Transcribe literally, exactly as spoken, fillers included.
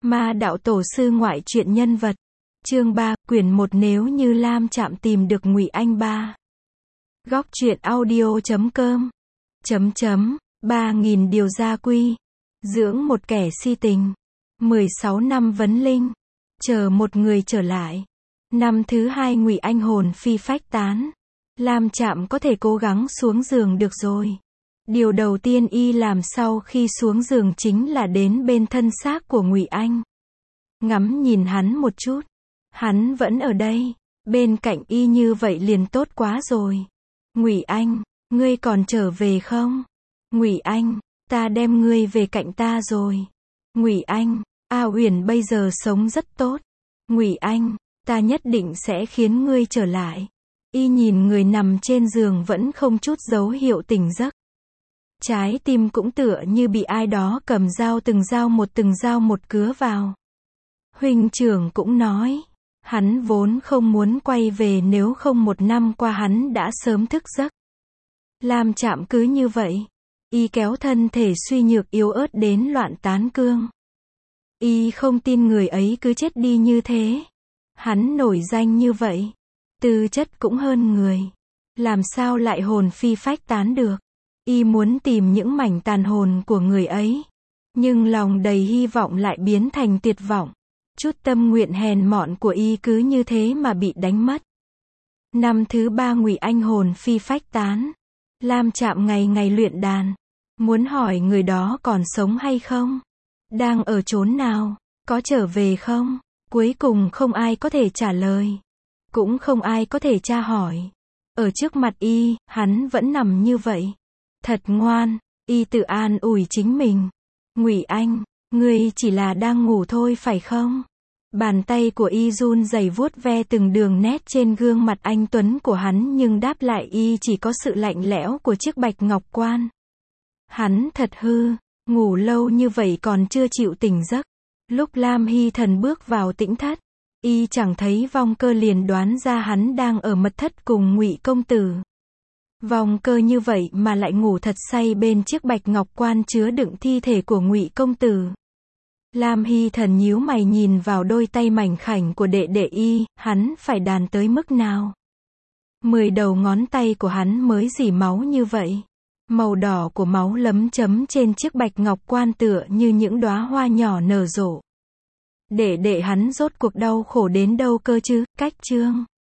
Ma đạo tổ sư ngoại truyện nhân vật. Chương ba, quyển một nếu như Lam Trạm tìm được Ngụy Anh ba. Góc truyện audio chấm com. Chấm chấm, ba nghìn điều gia quy. Dưỡng một kẻ si tình. mười sáu năm vấn linh. Chờ một người trở lại. Năm thứ hai Ngụy Anh hồn phi phách tán. Lam Trạm có thể cố gắng xuống giường được rồi. Điều đầu tiên y làm sau khi xuống giường chính là đến bên thân xác của Ngụy Anh. Ngắm nhìn hắn một chút. Hắn vẫn ở đây, bên cạnh y như vậy liền tốt quá rồi. Ngụy Anh, ngươi còn trở về không? Ngụy Anh, ta đem ngươi về cạnh ta rồi. Ngụy Anh, A Uyển bây giờ sống rất tốt. Ngụy Anh, ta nhất định sẽ khiến ngươi trở lại. Y nhìn người nằm trên giường vẫn không chút dấu hiệu tỉnh giấc. Trái tim cũng tựa như bị ai đó cầm dao từng dao một từng dao một cứa vào. Huynh trưởng cũng nói, hắn vốn không muốn quay về nếu không một năm qua hắn đã sớm thức giấc. Lam Trạm cứ như vậy, y kéo thân thể suy nhược yếu ớt đến loạn tán cương. Y không tin người ấy cứ chết đi như thế. Hắn nổi danh như vậy, tư chất cũng hơn người, làm sao lại hồn phi phách tán được. Y muốn tìm những mảnh tàn hồn của người ấy, nhưng lòng đầy hy vọng lại biến thành tuyệt vọng. Chút tâm nguyện hèn mọn của y cứ như thế mà bị đánh mất. Năm thứ ba Ngụy Anh hồn phi phách tán. Lam Trạm ngày ngày luyện đàn. Muốn hỏi người đó còn sống hay không? Đang ở chốn nào? Có trở về không? Cuối cùng không ai có thể trả lời. Cũng không ai có thể tra hỏi. Ở trước mặt y, hắn vẫn nằm như vậy. Thật ngoan, y tự an ủi chính mình. Ngụy Anh, ngươi chỉ là đang ngủ thôi phải không? Bàn tay của y run rẩy vuốt ve từng đường nét trên gương mặt anh tuấn của hắn nhưng đáp lại y chỉ có sự lạnh lẽo của chiếc bạch ngọc quan. Hắn thật hư, ngủ lâu như vậy còn chưa chịu tỉnh giấc. Lúc Lam Hy Thần bước vào tĩnh thất, y chẳng thấy Vong Cơ liền đoán ra hắn đang ở mật thất cùng Ngụy công tử. Vong Cơ như vậy mà lại ngủ thật say bên chiếc bạch ngọc quan chứa đựng thi thể của Ngụy công tử. Lam Hy Thần nhíu mày nhìn vào đôi tay mảnh khảnh của đệ đệ y, hắn phải đàn tới mức nào? Mười đầu ngón tay của hắn mới rỉ máu như vậy. Màu đỏ của máu lấm chấm trên chiếc bạch ngọc quan tựa như những đóa hoa nhỏ nở rộ. Đệ đệ hắn rốt cuộc đau khổ đến đâu cơ chứ? Cách chương